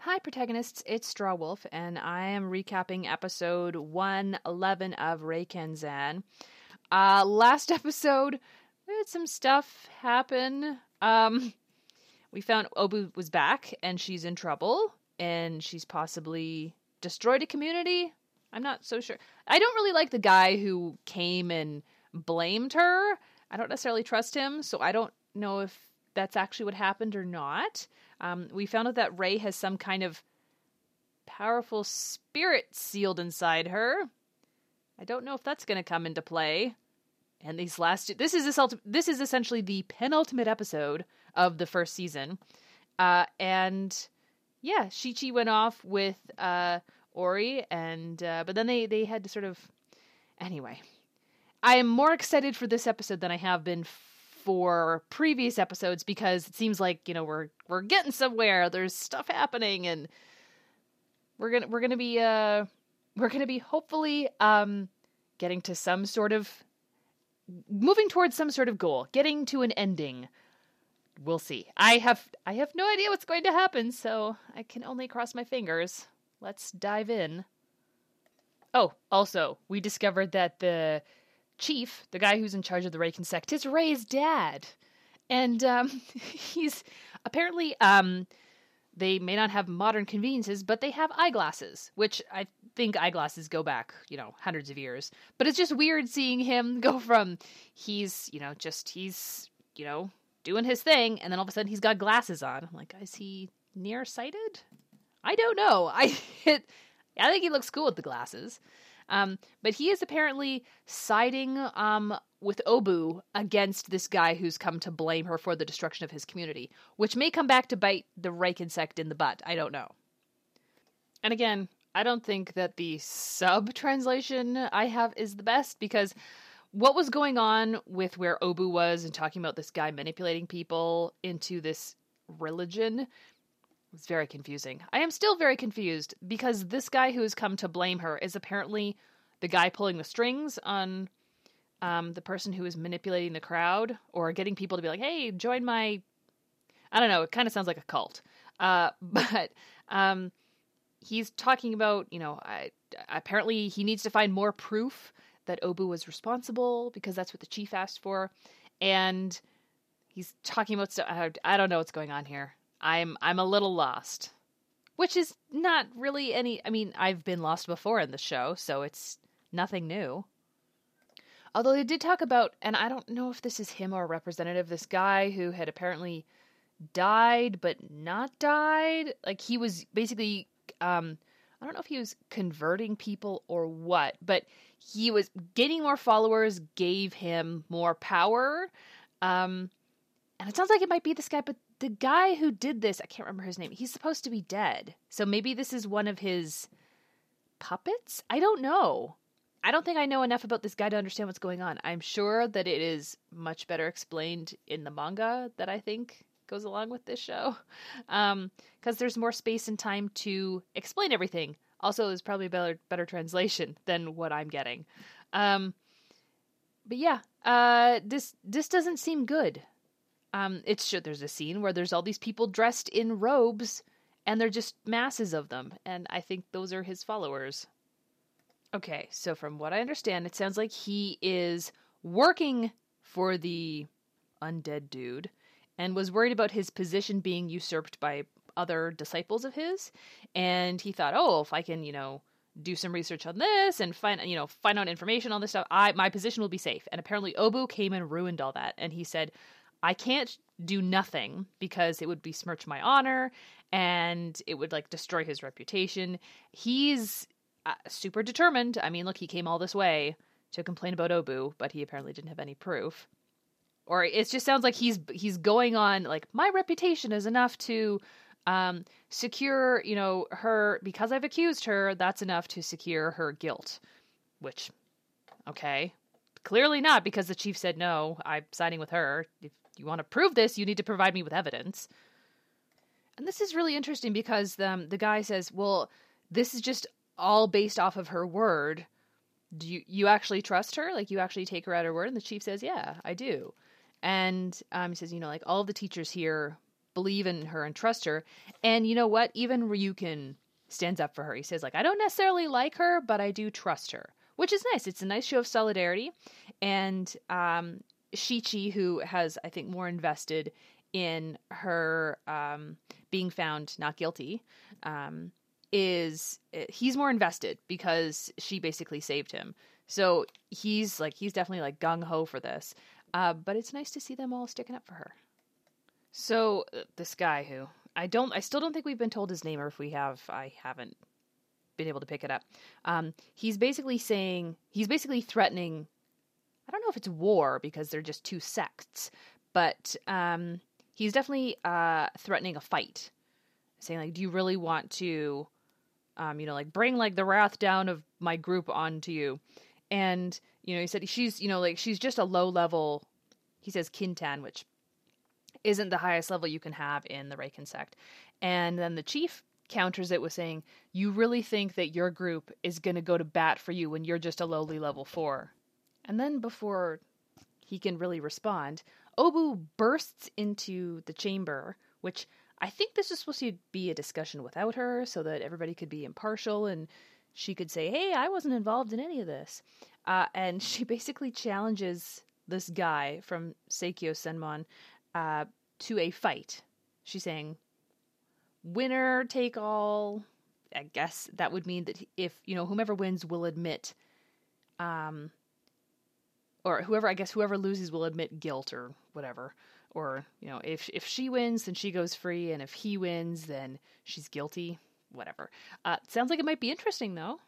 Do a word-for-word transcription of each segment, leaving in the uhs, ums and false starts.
Hi, protagonists. It's Strawwolf, and I am recapping episode one eleven of Reikenzan. Uh, last episode, we had some stuff happen. Um, we found Obu was back, and she's in trouble, and she's possibly destroyed a community. I'm not so sure. I don't really like the guy who came and blamed her. I don't necessarily trust him, so I don't know if that's actually what happened or not. Um, we found out that Rei has some kind of powerful spirit sealed inside her. I don't know if that's going to come into play. And these last, this is this, this is essentially the penultimate episode of the first season. Uh, and yeah, Shichi went off with uh, Ori, and uh, but then they they had to sort of. Anyway, I am more excited for this episode than I have been for previous episodes, because it seems like, you know, we're we're getting somewhere. There's stuff happening, and we're gonna we're gonna be uh we're gonna be hopefully um getting to some sort of moving towards some sort of goal, getting to an ending. We'll see. I have I have no idea what's going to happen, so I can only cross my fingers. Let's dive in. Oh, also, we discovered that the chief, the guy who's in charge of the Reiken sect, is Rei's dad. And um, he's apparently, um, they may not have modern conveniences, but they have eyeglasses, which I think eyeglasses go back, you know, hundreds of years. But it's just weird seeing him go from, he's, you know, just, he's, you know, doing his thing, and then all of a sudden he's got glasses on. I'm like, is he nearsighted? I don't know. I, it, I think he looks cool with the glasses. Um, but he is apparently siding um, with Obu against this guy who's come to blame her for the destruction of his community, which may come back to bite the Reiken sect in the butt. I don't know. And again, I don't think that the sub-translation I have is the best, because what was going on with where Obu was and talking about this guy manipulating people into this religion was very confusing. I am still very confused, because this guy who has come to blame her is apparently the guy pulling the strings on um, the person who is manipulating the crowd, or getting people to be like, hey, join my... I don't know, it kind of sounds like a cult. Uh, but um, he's talking about, you know, I, apparently he needs to find more proof that Obu was responsible, because that's what the chief asked for. And he's talking about stuff... I, I don't know what's going on here. I'm I'm a little lost, which is not really any, I mean, I've been lost before in the show, so it's nothing new. Although they did talk about, and I don't know if this is him or a representative, this guy who had apparently died but not died. Like, he was basically, um, I don't know if he was converting people or what, but he was gaining more followers, gave him more power. Um, and it sounds like it might be this guy, but the guy who did this, I can't remember his name. He's supposed to be dead. So maybe this is one of his puppets? I don't know. I don't think I know enough about this guy to understand what's going on. I'm sure that it is much better explained in the manga that I think goes along with this show. Um, because there's more space and time to explain everything. Also, there's probably a better, better translation than what I'm getting. Um, but yeah, uh, this, this doesn't seem good. Um, it's sure there's a scene where there's all these people dressed in robes, and they're just masses of them, and I think those are his followers. Okay, so from what I understand, it sounds like he is working for the undead dude, and was worried about his position being usurped by other disciples of his, and he thought, oh, if I can, you know, do some research on this and find, you know, find out information on this stuff, I my position will be safe. And apparently Obu came and ruined all that, and he said, I can't do nothing because it would besmirch my honor and it would like destroy his reputation. He's uh, super determined. I mean, look, he came all this way to complain about Obu, but he apparently didn't have any proof. Or it just sounds like he's he's going on like, my reputation is enough to um, secure, you know, her, because I've accused her, that's enough to secure her guilt. Which, okay, clearly not, because the chief said, no, I'm siding with her. If you want to prove this, you need to provide me with evidence. And this is really interesting because um, the guy says, well, this is just all based off of her word. Do you, you actually trust her? Like, you actually take her at her word? And the chief says, yeah, I do. And um, he says, you know, like, all of the teachers here believe in her and trust her. And you know what? Even Ryukin stands up for her. He says, like, I don't necessarily like her, but I do trust her, which is nice. It's a nice show of solidarity. And um, Shichi, who has, I think, more invested in her um, being found not guilty, um, is he's more invested because she basically saved him. So he's like, he's definitely like gung ho for this. Uh, but it's nice to see them all sticking up for her. So uh, this guy who I don't, I still don't think we've been told his name, or if we have, I haven't been able to pick it up. Um, he's basically saying, he's basically threatening, I don't know if it's war because they're just two sects, but um, he's definitely uh, threatening a fight, saying like, do you really want to, um, you know, like bring like the wrath down of my group onto you? And, you know, he said she's, you know, like she's just a low level, he says Kintan, which isn't the highest level you can have in the Reiken sect. And then the chief counters it with saying, you really think that your group is going to go to bat for you when you're just a lowly level four? And then before he can really respond, Obu bursts into the chamber, which I think this is supposed to be a discussion without her so that everybody could be impartial and she could say, hey, I wasn't involved in any of this. Uh, and she basically challenges this guy from Seikyo Senmon uh, to a fight. She's saying, winner take all. I guess that would mean that if, you know, whomever wins will admit, um, or whoever, I guess whoever loses will admit guilt or whatever. Or, you know, if if she wins, then she goes free, and if he wins, then she's guilty. Whatever. Uh, sounds like it might be interesting, though.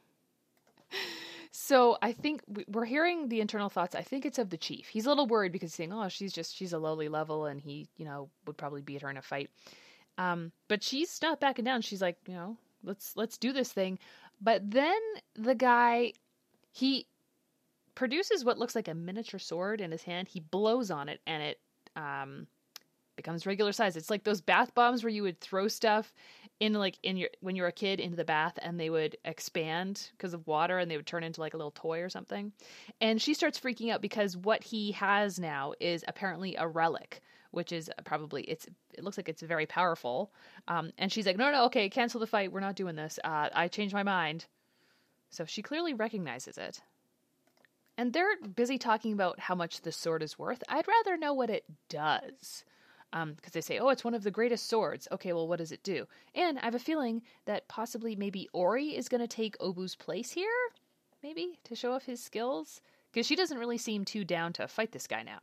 So I think we're hearing the internal thoughts. I think it's of the chief. He's a little worried because he's saying, oh, she's just, she's a lowly level and he, you know, would probably beat her in a fight. Um, but she's not backing down. She's like, you know, let's, let's do this thing. But then the guy, he produces what looks like a miniature sword in his hand. He blows on it and it, um, becomes regular size. It's like those bath bombs where you would throw stuff in like in your when you were a kid into the bath and they would expand because of water and they would turn into like a little toy or something. And she starts freaking out because what he has now is apparently a relic, which is probably it's it looks like it's very powerful. Um, and she's like, no, no, okay, cancel the fight. We're not doing this. Uh, I changed my mind. So she clearly recognizes it. And they're busy talking about how much the sword is worth. I'd rather know what it does. Um, because they say, oh, it's one of the greatest swords. Okay, well, what does it do? And I have a feeling that possibly maybe Ori is going to take Obu's place here, maybe, to show off his skills. Because she doesn't really seem too down to fight this guy now.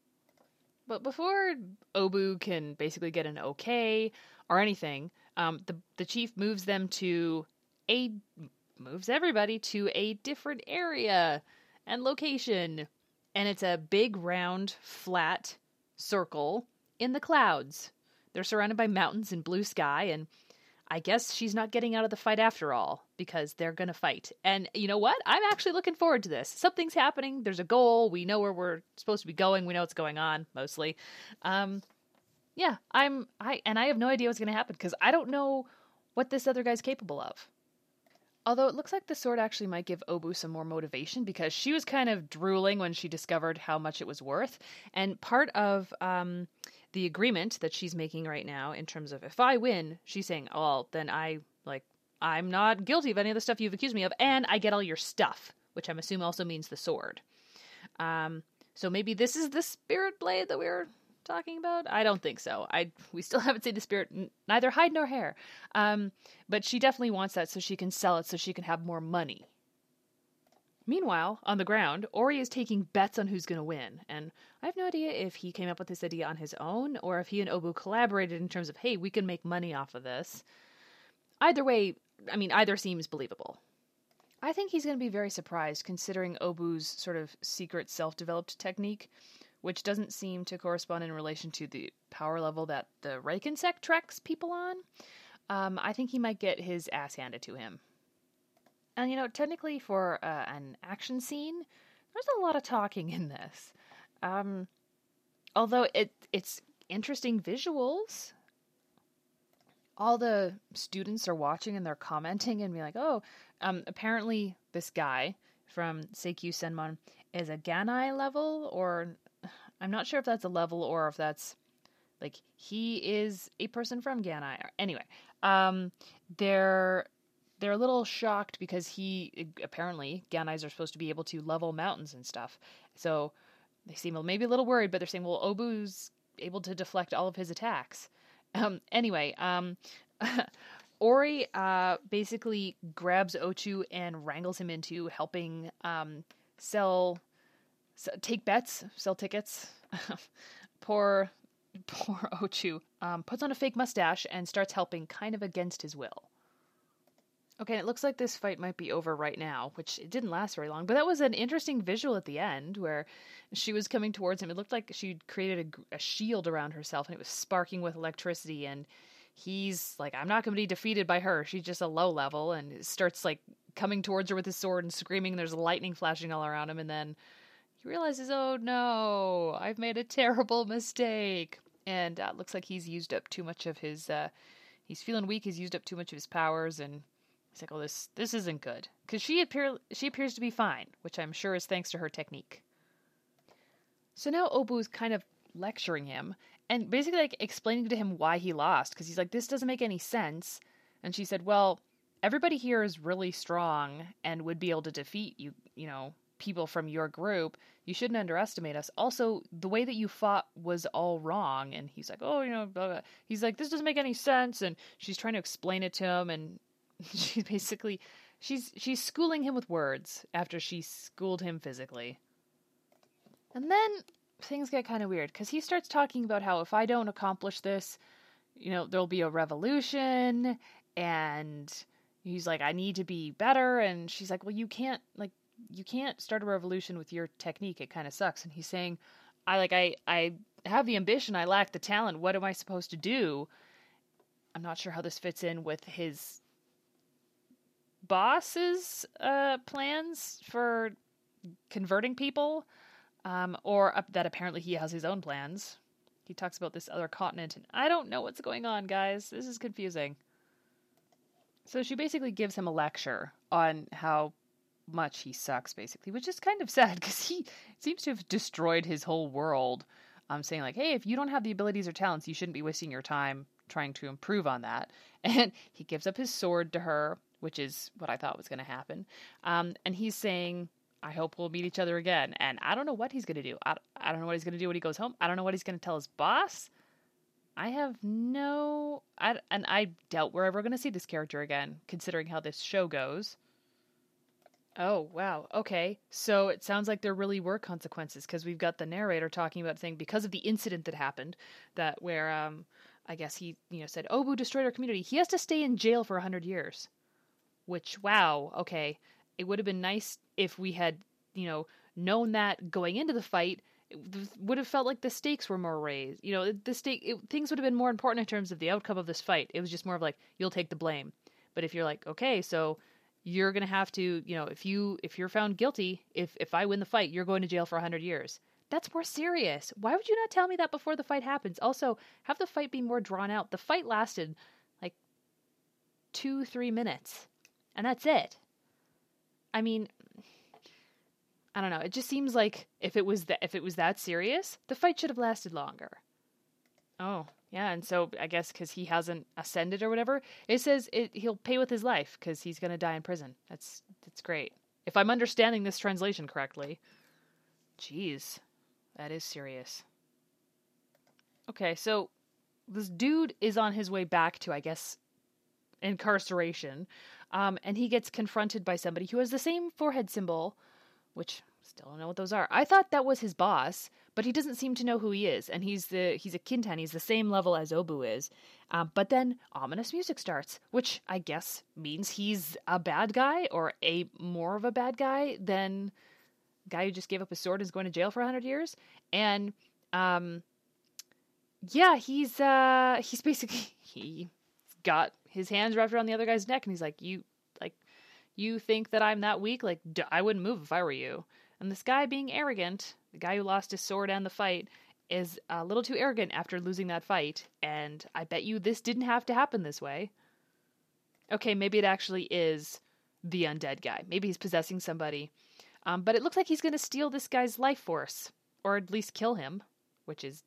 But before Obu can basically get an okay or anything, um, the the chief moves them to a moves everybody to a different area and location, and it's a big round flat circle in the clouds. They're surrounded by mountains and blue sky, and I guess she's not getting out of the fight after all, because they're gonna fight. And you know what? I'm actually looking forward to this. Something's happening. There's a goal. We know where we're supposed to be going. We know what's going on, mostly. Um, yeah, I'm, I, and I have no idea what's gonna happen, because I don't know what this other guy's capable of. Although it looks like the sword actually might give Obu some more motivation, because she was kind of drooling when she discovered how much it was worth. And part of um, the agreement that she's making right now, in terms of if I win, she's saying, oh, well, then I, like, I'm not guilty of any of the stuff you've accused me of, and I get all your stuff, which I'm assuming also means the sword. Um, so maybe this is the spirit blade that we were talking about? I don't think so. I we still haven't seen the spirit, neither hide nor hair. Um, but she definitely wants that so she can sell it so she can have more money. Meanwhile, on the ground, Ori is taking bets on who's going to win, and I have no idea if he came up with this idea on his own or if he and Obu collaborated in terms of, hey, we can make money off of this. Either way, I mean, either seems believable. I think he's going to be very surprised considering Obu's sort of secret self-developed technique, which doesn't seem to correspond in relation to the power level that the Reiken sect tracks people on. Um, I think he might get his ass handed to him. And, you know, technically for uh, an action scene, there's a lot of talking in this. Um, although it it's interesting visuals. All the students are watching and they're commenting and being like, oh, um, apparently this guy from Seikyu Senmon is a Ganai level, or I'm not sure if that's a level or if that's Like, he is a person from Ganai. Anyway, um, they're they're a little shocked because he apparently Ganais are supposed to be able to level mountains and stuff. So they seem maybe a little worried, but they're saying, well, Obu's able to deflect all of his attacks. Um, anyway, um, Ori uh, basically grabs Ochu and wrangles him into helping um, sell, sell, take bets, sell tickets. poor, poor Ochu um, puts on a fake mustache and starts helping, kind of against his will. Okay, it looks like this fight might be over right now, which it didn't last very long. But that was an interesting visual at the end where she was coming towards him. It looked like she'd created a, a shield around herself, and it was sparking with electricity. And he's like, I'm not going to be defeated by her. She's just a low level, and starts like coming towards her with his sword and screaming. There's lightning flashing all around him. And then he realizes, oh no, I've made a terrible mistake. And uh, looks like he's used up too much of his, uh, he's feeling weak. He's used up too much of his powers, and he's like, oh, this this isn't good. Because she, appear, she appears to be fine, which I'm sure is thanks to her technique. So now Obu's kind of lecturing him and basically like explaining to him why he lost. Because he's like, this doesn't make any sense. And she said, well, everybody here is really strong and would be able to defeat you, you know, people from your group. You shouldn't underestimate us. Also, the way that you fought was all wrong. And he's like, oh, you know, blah, blah. He's like, this doesn't make any sense. And she's trying to explain it to him, and she basically, she's she's schooling him with words after she schooled him physically. And then things get kind of weird, because he starts talking about how if I don't accomplish this, you know, there'll be a revolution, and he's like, I need to be better, and she's like, well, you can't, like, you can't start a revolution with your technique, it kind of sucks. And he's saying, I, like, I, I have the ambition, I lack the talent, what am I supposed to do? I'm not sure how this fits in with his boss's uh, plans for converting people, um, or uh, that apparently he has his own plans. He talks about this other continent, and I don't know what's going on, guys. This is confusing. So she basically gives him a lecture on how much he sucks, basically, which is kind of sad, because he seems to have destroyed his whole world. Um, saying like, hey, if you don't have the abilities or talents, you shouldn't be wasting your time trying to improve on that. And he gives up his sword to her, which is what I thought was going to happen. Um, and he's saying, I hope we'll meet each other again. And I don't know what he's going to do. I, I don't know what he's going to do when he goes home. I don't know what he's going to tell his boss. I have no... I, and I doubt we're ever going to see this character again, considering how this show goes. Oh, wow. Okay. So it sounds like there really were consequences, because we've got the narrator talking about saying because of the incident that happened, that where, um, I guess he, you know, said, Obu destroyed our community. He has to stay in jail for one hundred years. Which, wow, okay. It would have been nice if we had, you know, known that going into the fight. It would have felt like the stakes were more raised. You know, the stake, it, things would have been more important in terms of the outcome of this fight. It was just more of like, you'll take the blame. But if you're like, okay, so you're going to have to, you know, if you, if you're found guilty, if, if I win the fight, you're going to jail for one hundred years. That's more serious. Why would you not tell me that before the fight happens? Also, have the fight be more drawn out. The fight lasted like two, three minutes. And that's it. I mean, I don't know. It just seems like if it was that if it was that serious, the fight should have lasted longer. Oh, yeah, and so I guess because he hasn't ascended or whatever, it says it, he'll pay with his life because he's going to die in prison. That's that's great. If I'm understanding this translation correctly. Jeez, that is serious. Okay, so this dude is on his way back to, I guess, incarceration. Um, and he gets confronted by somebody who has the same forehead symbol, which still don't know what those are. I thought that was his boss, but he doesn't seem to know who he is. And he's the he's a Kintan. He's the same level as Obu is. Um, but then ominous music starts, which I guess means he's a bad guy, or a more of a bad guy than the guy who just gave up his sword and is going to jail for one hundred years. And um, yeah, he's uh, he's basically he got his hands wrapped around the other guy's neck, and he's like, you, like, you think that I'm that weak? Like, d- I wouldn't move if I were you. And this guy being arrogant, the guy who lost his sword and the fight, is a little too arrogant after losing that fight, and I bet you this didn't have to happen this way. Okay, maybe it actually is the undead guy. Maybe he's possessing somebody. Um, but it looks like he's going to steal this guy's life force, or at least kill him, which is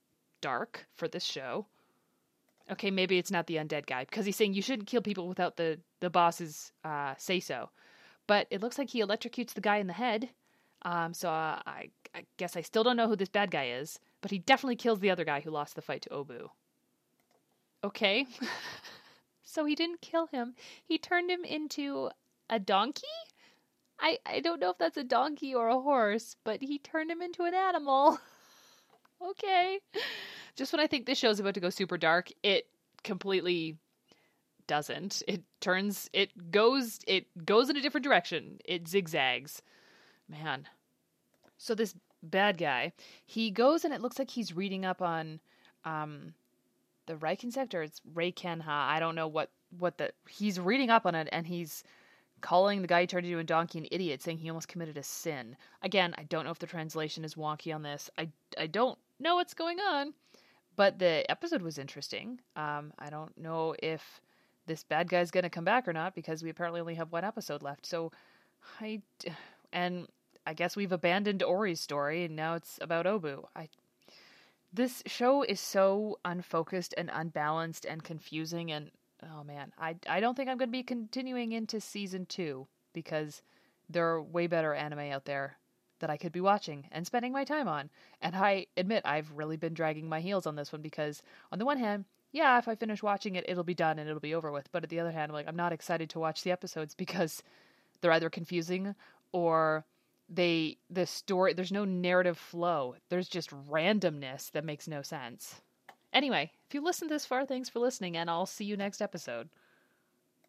dark for this show. Okay, maybe it's not the undead guy, because he's saying you shouldn't kill people without the, the boss's uh, say-so. But it looks like he electrocutes the guy in the head. Um, so uh, I, I guess I still don't know who this bad guy is, but he definitely kills the other guy who lost the fight to Obu. Okay. So he didn't kill him. He turned him into a donkey? I, I don't know if that's a donkey or a horse, but he turned him into an animal. Okay. Just when I think this show's about to go super dark, it completely doesn't. It turns, it goes, it goes in a different direction. It zigzags. Man. So this bad guy, he goes and it looks like he's reading up on um, the Reikensect, or it's Reikenha. I don't know what, what the, he's reading up on it, and he's calling the guy he turned into a donkey an idiot, saying he almost committed a sin. Again, I don't know if the translation is wonky on this. I, I don't know what's going on, but the episode was interesting. Um, I don't know if this bad guy's going to come back or not, because we apparently only have one episode left. So I, and I guess we've abandoned Ori's story, and now it's about Obu. I, this show is so unfocused and unbalanced and confusing, and oh man, I, I don't think I'm going to be continuing into season two, because there are way better anime out there that I could be watching and spending my time on. And I admit I've really been dragging my heels on this one, because on the one hand, yeah, if I finish watching it, it'll be done and it'll be over with. But at the other hand, I'm like, I'm not excited to watch the episodes, because they're either confusing or they, the story, there's no narrative flow. There's just randomness that makes no sense. Anyway, if you listened this far, thanks for listening, and I'll see you next episode.